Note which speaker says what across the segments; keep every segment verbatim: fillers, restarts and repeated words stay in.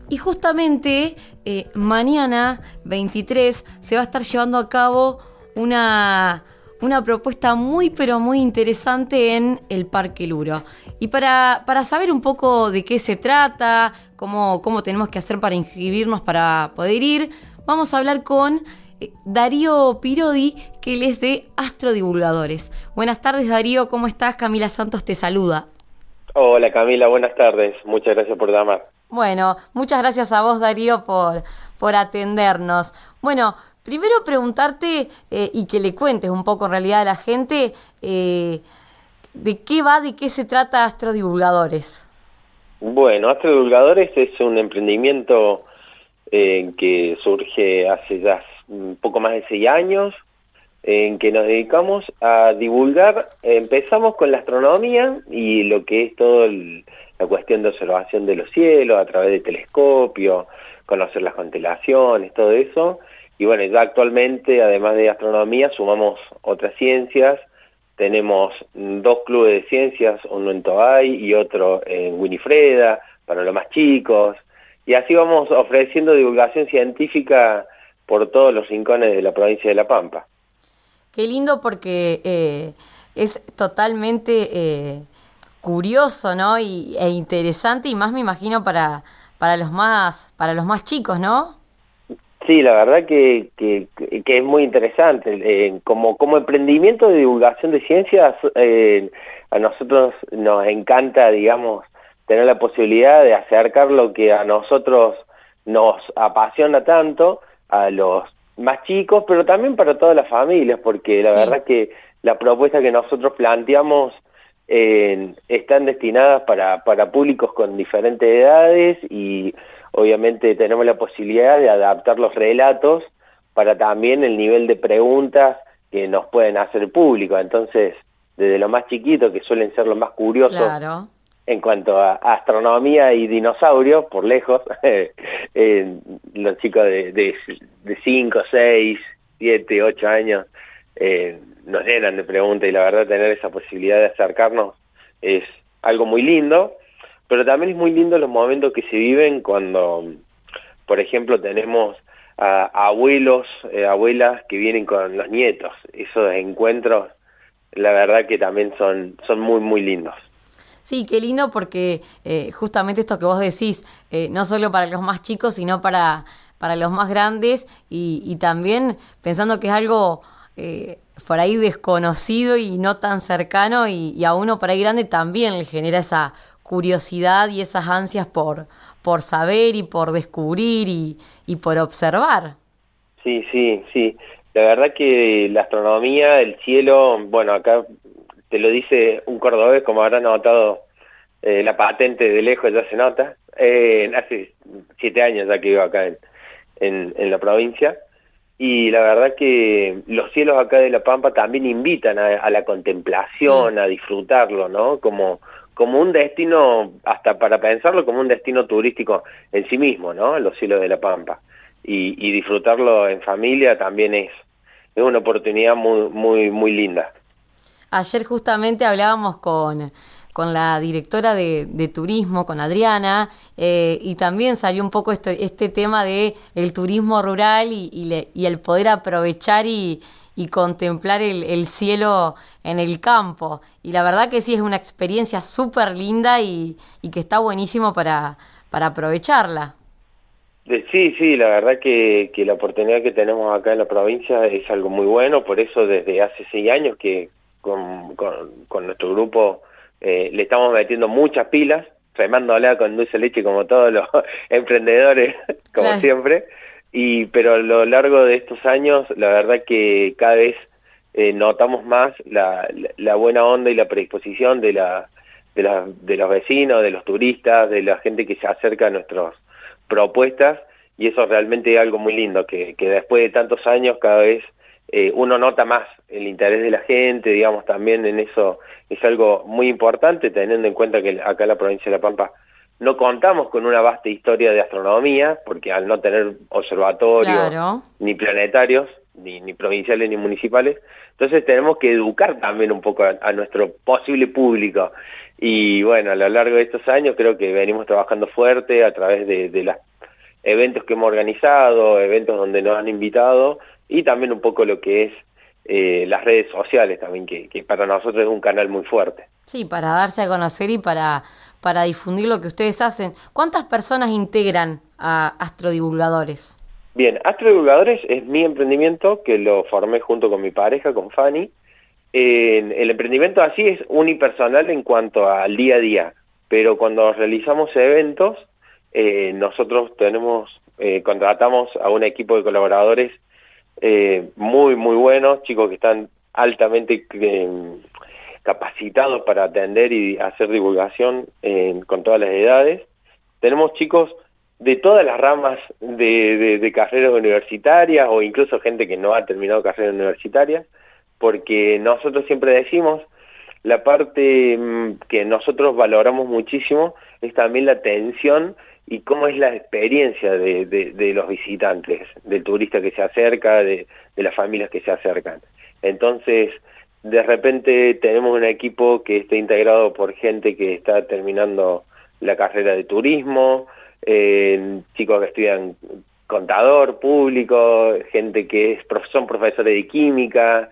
Speaker 1: Y justamente eh, mañana, veintitrés, se va a estar llevando a cabo una, una propuesta muy, pero muy interesante en el Parque Luro. Y para, para saber un poco de qué se trata, cómo, cómo tenemos que hacer para inscribirnos para poder ir, vamos a hablar con eh, Darío Pirodi, que él es de Astrodivulgadores. Buenas tardes, Darío, ¿cómo estás? Camila Santos te saluda.
Speaker 2: Hola Camila, buenas tardes, muchas gracias por llamar.
Speaker 1: Bueno, muchas gracias a vos, Darío, por, por atendernos. Bueno, primero preguntarte eh, y que le cuentes un poco en realidad a la gente eh, de qué va, de qué se trata Astrodivulgadores.
Speaker 2: Bueno, Astrodivulgadores es un emprendimiento eh, que surge hace ya un poco más de seis años, en que nos dedicamos a divulgar. Empezamos con la astronomía y lo que es todo el, la cuestión de observación de los cielos a través de telescopio, conocer las constelaciones, todo eso. Y bueno, ya actualmente, además de astronomía, sumamos otras ciencias. Tenemos dos clubes de ciencias, uno en Toay y otro en Winifreda, para los más chicos. Y así vamos ofreciendo divulgación científica por todos los rincones de la provincia de La Pampa.
Speaker 1: Qué lindo, porque eh, es totalmente eh, curioso, ¿no? Y, e interesante, y más me imagino para, para los más para los más chicos, ¿no?
Speaker 2: Sí, la verdad que, que, que es muy interesante. Eh, como, como emprendimiento de divulgación de ciencias, eh, a nosotros nos encanta, digamos, tener la posibilidad de acercar lo que a nosotros nos apasiona tanto a los más chicos, pero también para todas las familias, porque la sí. verdad que la propuesta que nosotros planteamos eh, están destinadas para, para públicos con diferentes edades, y obviamente tenemos la posibilidad de adaptar los relatos para también el nivel de preguntas que nos pueden hacer el público. Entonces, desde lo más chiquito, que suelen ser los más curiosos,
Speaker 1: claro,
Speaker 2: en cuanto a astronomía y dinosaurios, por lejos, eh, eh, los chicos de, de, de cinco, seis, siete, ocho años eh, nos llenan de preguntas, y la verdad tener esa posibilidad de acercarnos es algo muy lindo, pero también es muy lindo los momentos que se viven cuando, por ejemplo, tenemos a, a abuelos, eh, abuelas que vienen con los nietos. Esos encuentros, la verdad que también son, son muy, muy lindos.
Speaker 1: Sí, qué lindo, porque eh, justamente esto que vos decís, eh, no solo para los más chicos, sino para, para los más grandes, y, y también pensando que es algo eh, por ahí desconocido y no tan cercano, y, y a uno por ahí grande también le genera esa curiosidad y esas ansias por, por saber y por descubrir y, y por observar.
Speaker 2: Sí, sí, sí. La verdad que la astronomía, el cielo, bueno, acá te lo dice un cordobés, como habrán notado, eh, la patente de lejos ya se nota. Eh, hace siete años ya que vivo acá en, en, en la provincia, y la verdad que los cielos acá de La Pampa también invitan a, a la contemplación, sí. a disfrutarlo, ¿no? Como, como un destino, hasta para pensarlo, como un destino turístico en sí mismo, ¿no? Los cielos de La Pampa. Y, y disfrutarlo en familia también es, es una oportunidad muy, muy, muy linda.
Speaker 1: Ayer justamente hablábamos con, con la directora de, de turismo, con Adriana, eh, y también salió un poco este, este tema de el turismo rural y, y, le, y el poder aprovechar y, y contemplar el, el cielo en el campo. Y la verdad que sí, es una experiencia súper linda y, y que está buenísimo para, para aprovecharla.
Speaker 2: Sí, sí, la verdad que, que la oportunidad que tenemos acá en la provincia es algo muy bueno. Por eso desde hace seis años que Con, con, con nuestro grupo eh, le estamos metiendo muchas pilas, remándola con dulce leche como todos los emprendedores, como claro. siempre, y pero a lo largo de estos años la verdad que cada vez eh, notamos más la, la, la buena onda y la predisposición de, la, de, la, de los vecinos, de los turistas, de la gente que se acerca a nuestras propuestas, y eso realmente es algo muy lindo, que, que después de tantos años cada vez Eh, uno nota más el interés de la gente, digamos, también en eso es algo muy importante, teniendo en cuenta que acá en la provincia de La Pampa no contamos con una vasta historia de astronomía, porque al no tener observatorios,
Speaker 1: claro.
Speaker 2: ni planetarios, ni, ni provinciales ni municipales, entonces tenemos que educar también un poco a, a nuestro posible público. Y bueno, a lo largo de estos años creo que venimos trabajando fuerte a través de, de las eventos que hemos organizado, eventos donde nos han invitado, y también un poco lo que es eh, las redes sociales también, que, que para nosotros es un canal muy fuerte.
Speaker 1: Sí, para darse a conocer y para, para difundir lo que ustedes hacen. ¿Cuántas personas integran a Astrodivulgadores?
Speaker 2: Bien, Astrodivulgadores es mi emprendimiento, que lo formé junto con mi pareja, con Fanny. Eh, el emprendimiento así es unipersonal en cuanto al día a día, pero cuando realizamos eventos, eh, nosotros tenemos, eh, contratamos a un equipo de colaboradores eh, muy, muy buenos, chicos que están altamente eh, capacitados para atender y hacer divulgación eh, con todas las edades. Tenemos chicos de todas las ramas de, de, de carreras universitarias, o incluso gente que no ha terminado carreras universitarias, porque nosotros siempre decimos, la parte que nosotros valoramos muchísimo es también la atención y cómo es la experiencia de, de, de los visitantes, del turista que se acerca, de, de las familias que se acercan. Entonces, de repente tenemos un equipo que está integrado por gente que está terminando la carrera de turismo, eh, chicos que estudian contador público, gente que es, son profesores de química.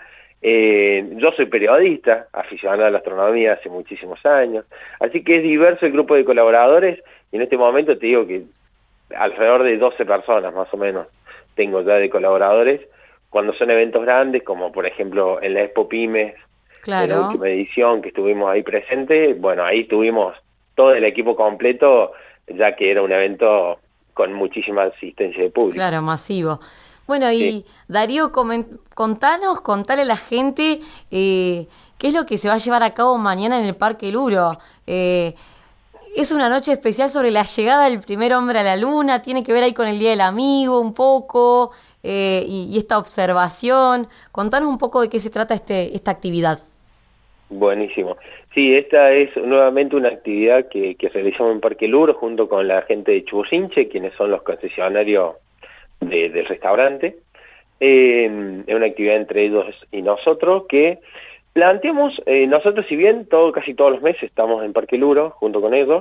Speaker 2: Eh, yo soy periodista, aficionado a la astronomía hace muchísimos años, así que es diverso el grupo de colaboradores, y en este momento te digo que alrededor de doce personas más o menos tengo ya de colaboradores, cuando son eventos grandes, como por ejemplo en la Expo Pymes,
Speaker 1: claro,
Speaker 2: en la última edición que estuvimos ahí presentes, bueno, ahí tuvimos todo el equipo completo, ya que era un evento con muchísima asistencia de público.
Speaker 1: Claro, masivo. Bueno, y sí. Darío, contanos, contale a la gente eh, qué es lo que se va a llevar a cabo mañana en el Parque Luro. Eh, es una noche especial sobre la llegada del primer hombre a la Luna, tiene que ver ahí con el Día del Amigo un poco, eh, y, y esta observación. Contanos un poco de qué se trata este esta actividad.
Speaker 2: Buenísimo. Sí, esta es nuevamente una actividad que, que realizamos en Parque Luro junto con la gente de Churrinche, quienes son los concesionarios De, del restaurante. Eh, es una actividad entre ellos y nosotros que planteamos, eh, nosotros si bien todo casi todos los meses estamos en Parque Luro junto con ellos,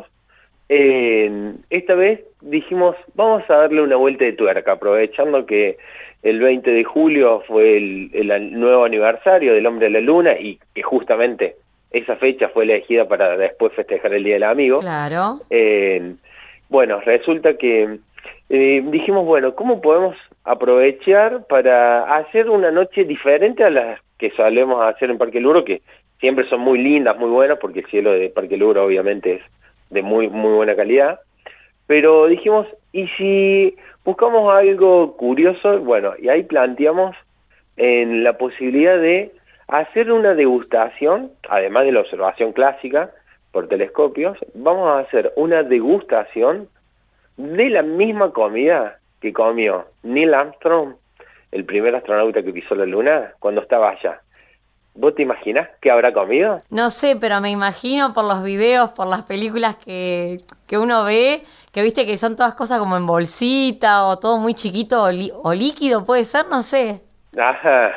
Speaker 2: eh, esta vez dijimos vamos a darle una vuelta de tuerca, aprovechando que el veinte de julio fue el, el nuevo aniversario del Hombre a la Luna, y que justamente esa fecha fue elegida para después festejar el Día del Amigo.
Speaker 1: Claro.
Speaker 2: Eh, bueno, resulta que Eh, dijimos, bueno, ¿cómo podemos aprovechar para hacer una noche diferente a las que solemos hacer en Parque Luro, que siempre son muy lindas, muy buenas, porque el cielo de Parque Luro obviamente es de muy muy buena calidad? Pero dijimos, ¿y si buscamos algo curioso? Bueno, y ahí planteamos en la posibilidad de hacer una degustación, además de la observación clásica por telescopios, vamos a hacer una degustación de la misma comida que comió Neil Armstrong, el primer astronauta que pisó la Luna, cuando estaba allá. ¿Vos te imaginás qué habrá comido?
Speaker 1: No sé, pero me imagino por los videos, por las películas que, que uno ve, que viste que son todas cosas como en bolsita o todo muy chiquito o, li- o líquido, puede ser, no sé.
Speaker 2: Ajá.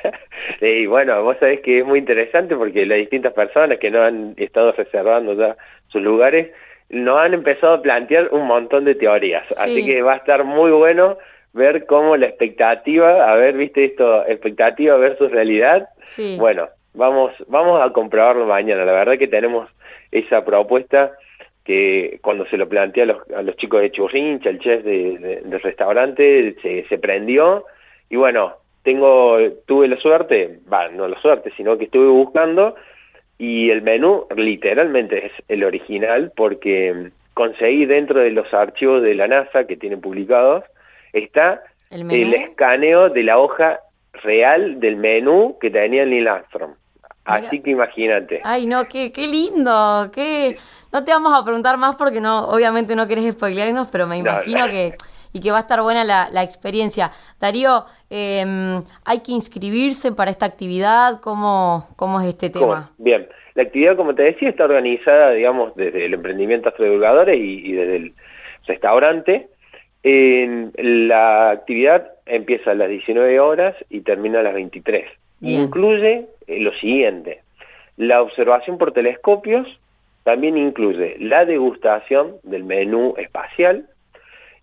Speaker 2: Y bueno, vos sabés que es muy interesante porque las distintas personas que no han estado reservando ya sus lugares nos han empezado a plantear un montón de teorías, sí. Así que va a estar muy bueno ver cómo la expectativa, a ver, viste esto, expectativa versus realidad,
Speaker 1: sí. Bueno,
Speaker 2: vamos vamos a comprobarlo mañana. La verdad que tenemos esa propuesta que cuando se lo plantea a los, a los chicos de Churrincha, el chef de, de, del restaurante, se, se prendió, y bueno, tengo tuve la suerte, va, no la suerte, sino que estuve buscando, y el menú literalmente es el original, porque conseguí dentro de los archivos de la NASA que tienen publicados, está el, el escaneo de la hoja real del menú que tenía Neil Armstrong. Así Mira. Que imagínate.
Speaker 1: Ay, no, qué, qué lindo, qué... No te vamos a preguntar más porque no, obviamente no querés spoilearnos, pero me imagino no, no. que... y que va a estar buena la, la experiencia. Darío, eh, ¿hay que inscribirse para esta actividad? ¿Cómo, cómo es este tema?
Speaker 2: ¿Cómo? Bien, la actividad, como te decía, está organizada, digamos, desde el emprendimiento Astrodivulgadores y, y desde el restaurante. Eh, la actividad empieza a las diecinueve horas y termina a las veintitrés. Bien. Incluye eh, lo siguiente: la observación por telescopios, también incluye la degustación del menú espacial,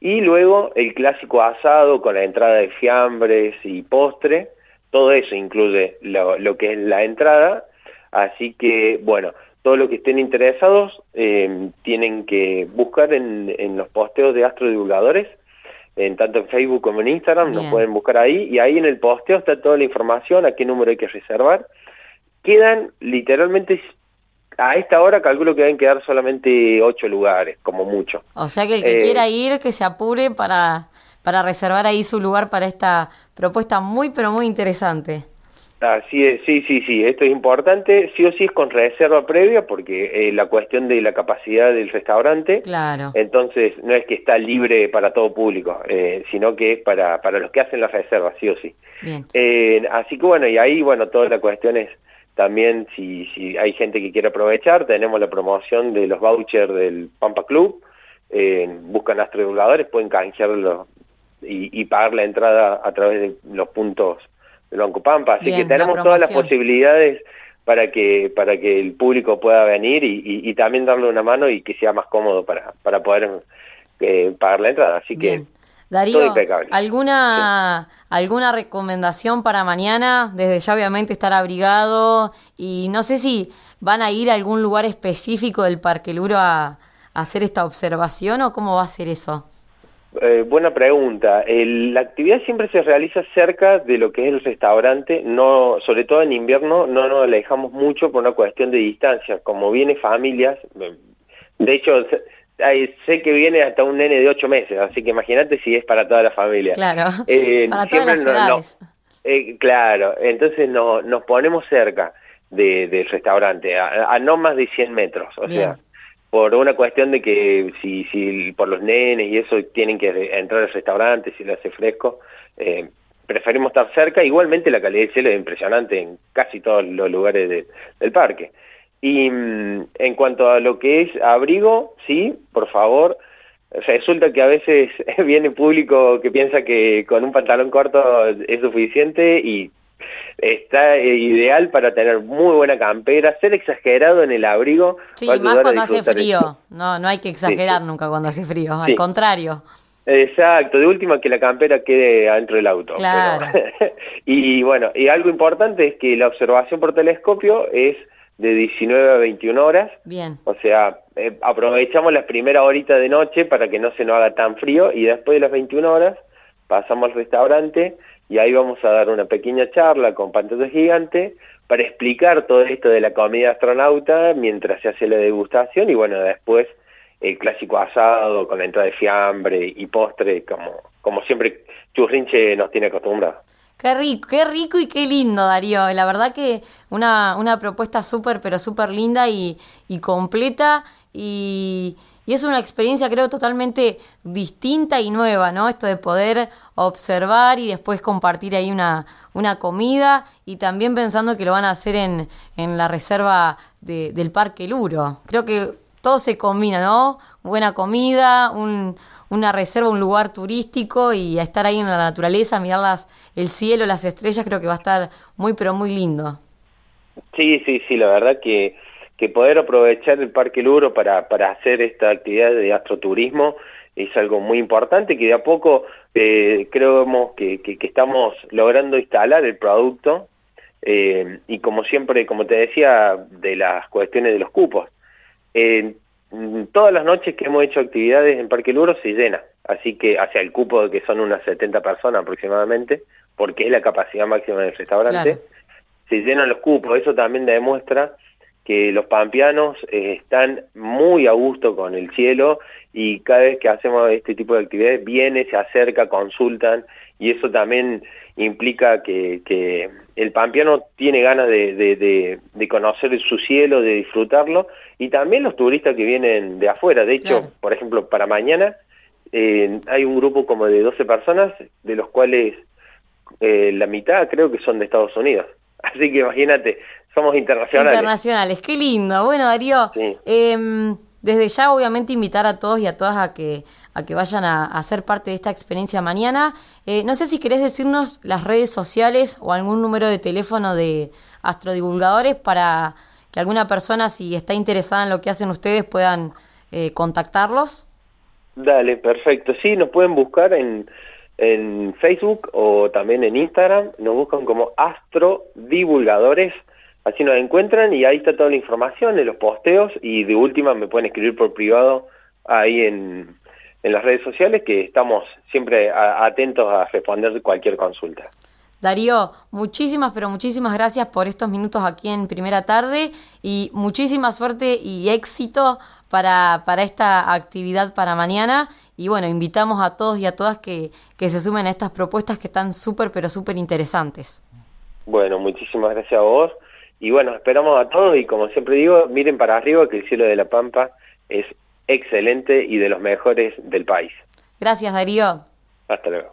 Speaker 2: y luego el clásico asado con la entrada de fiambres y postre, todo eso incluye lo, lo que es la entrada, así que bueno, todo lo que estén interesados eh, tienen que buscar en, en los posteos de Astrodivulgadores, en tanto en Facebook como en Instagram. Bien. Nos pueden buscar ahí, y ahí en el posteo está toda la información, a qué número hay que reservar. Quedan literalmente, a esta hora calculo que deben quedar solamente ocho lugares, como mucho.
Speaker 1: O sea que el que eh, quiera ir, que se apure para, para reservar ahí su lugar para esta propuesta muy, pero muy interesante.
Speaker 2: Así es, sí, sí, sí, esto es importante, sí o sí es con reserva previa, porque eh, la cuestión de la capacidad del restaurante,
Speaker 1: claro.
Speaker 2: Entonces no es que está libre para todo público, eh, sino que es para, para los que hacen la reserva, sí o sí.
Speaker 1: Bien.
Speaker 2: Eh, así que bueno, y ahí, bueno, toda la cuestión es también, si, si hay gente que quiere aprovechar, tenemos la promoción de los vouchers del Pampa Club, eh, buscan Astrodivulgadores, pueden canjearlo y, y pagar la entrada a través de los puntos del Banco Pampa, así Bien, que tenemos todas las posibilidades para que para que el público pueda venir y, y, y también darle una mano y que sea más cómodo para para poder eh, pagar la entrada, así Bien. que
Speaker 1: Darío, todo impecable. ¿alguna sí. alguna recomendación para mañana? Desde ya obviamente estar abrigado, y no sé si van a ir a algún lugar específico del Parque Luro a, a hacer esta observación, o cómo va a ser eso.
Speaker 2: Eh, buena pregunta. El, la actividad siempre se realiza cerca de lo que es el restaurante, no, sobre todo en invierno no nos alejamos mucho por una cuestión de distancia, como viene familias, de hecho sé, sé que viene hasta un nene de ocho meses, así que imagínate si es para toda la familia.
Speaker 1: Claro,
Speaker 2: eh,
Speaker 1: para todas las edades.
Speaker 2: No, eh, claro, entonces no, nos ponemos cerca de, del restaurante, a, a no más de cien metros, o Bien. sea... por una cuestión de que si si por los nenes y eso tienen que entrar al restaurante, si lo hace fresco, eh, preferimos estar cerca. Igualmente la calidad del cielo es impresionante en casi todos los lugares de, del parque. Y mm, en cuanto a lo que es abrigo, sí, por favor, resulta que a veces viene público que piensa que con un pantalón corto es suficiente, y está ideal para tener muy buena campera, ser exagerado en el abrigo.
Speaker 1: Sí, más cuando hace frío, no no hay que exagerar sí, sí. nunca cuando hace frío, sí. al contrario.
Speaker 2: Exacto, de última que la campera quede adentro del auto.
Speaker 1: Claro.
Speaker 2: Pero, y bueno, y algo importante es que la observación por telescopio es de diecinueve a veintiuna horas.
Speaker 1: Bien.
Speaker 2: O sea, eh, aprovechamos las primeras horitas de noche para que no se nos haga tan frío, y después de las veintiuna horas pasamos al restaurante, y ahí vamos a dar una pequeña charla con pantalla gigante para explicar todo esto de la comida astronauta mientras se hace la degustación, y bueno, después el clásico asado con la entrada de fiambre y postre, como, como siempre Churrinche nos tiene acostumbrados.
Speaker 1: Qué rico, qué rico y qué lindo, Darío. La verdad que una, una propuesta súper, pero súper linda y, y completa, y... Y es una experiencia, creo, totalmente distinta y nueva, ¿no? Esto de poder observar y después compartir ahí una, una comida, y también pensando que lo van a hacer en, en la reserva de, del Parque Luro. Creo que todo se combina, ¿no? Buena comida, un, una reserva, un lugar turístico, y a estar ahí en la naturaleza, mirar las, el cielo, las estrellas, creo que va a estar muy, pero muy lindo.
Speaker 2: Sí, sí, sí, la verdad que... que poder aprovechar el Parque Luro para, para hacer esta actividad de astroturismo es algo muy importante, que de a poco eh, creemos que, que, que estamos logrando instalar el producto, eh, y como siempre, como te decía, de las cuestiones de los cupos. Eh, todas las noches que hemos hecho actividades en Parque Luro se llena, así que hacia el cupo que son unas setenta personas aproximadamente, porque es la capacidad máxima del restaurante, claro. Se llenan los cupos. Eso también demuestra que los pampeanos eh, están muy a gusto con el cielo, y cada vez que hacemos este tipo de actividades viene, se acerca, consultan, y eso también implica que, que el pampeano tiene ganas de, de, de, de conocer su cielo, de disfrutarlo, y también los turistas que vienen de afuera. De hecho, claro. Por ejemplo, para mañana eh, hay un grupo como de doce personas, de los cuales eh, la mitad creo que son de Estados Unidos. Así que imagínate, somos internacionales.
Speaker 1: Internacionales, qué lindo. Bueno, Darío, sí. eh, desde ya obviamente invitar a todos y a todas a que a que vayan a, a ser parte de esta experiencia mañana. Eh, no sé si querés decirnos las redes sociales o algún número de teléfono de Astrodivulgadores para que alguna persona, si está interesada en lo que hacen ustedes, puedan eh, contactarlos.
Speaker 2: Dale, perfecto. Sí, nos pueden buscar en, en Facebook o también en Instagram. Nos buscan como Astro Divulgadores. Así nos encuentran y ahí está toda la información en los posteos. Y de última me pueden escribir por privado ahí en, en las redes sociales, que estamos siempre a, atentos a responder cualquier consulta.
Speaker 1: Darío, muchísimas, pero muchísimas gracias por estos minutos aquí en Primera Tarde y muchísima suerte y éxito para, para esta actividad para mañana. Y bueno, invitamos a todos y a todas que, que se sumen a estas propuestas que están súper, pero súper interesantes.
Speaker 2: Bueno, muchísimas gracias a vos. Y bueno, esperamos a todos y como siempre digo, miren para arriba que el cielo de La Pampa es excelente y de los mejores del país.
Speaker 1: Gracias, Darío.
Speaker 2: Hasta luego.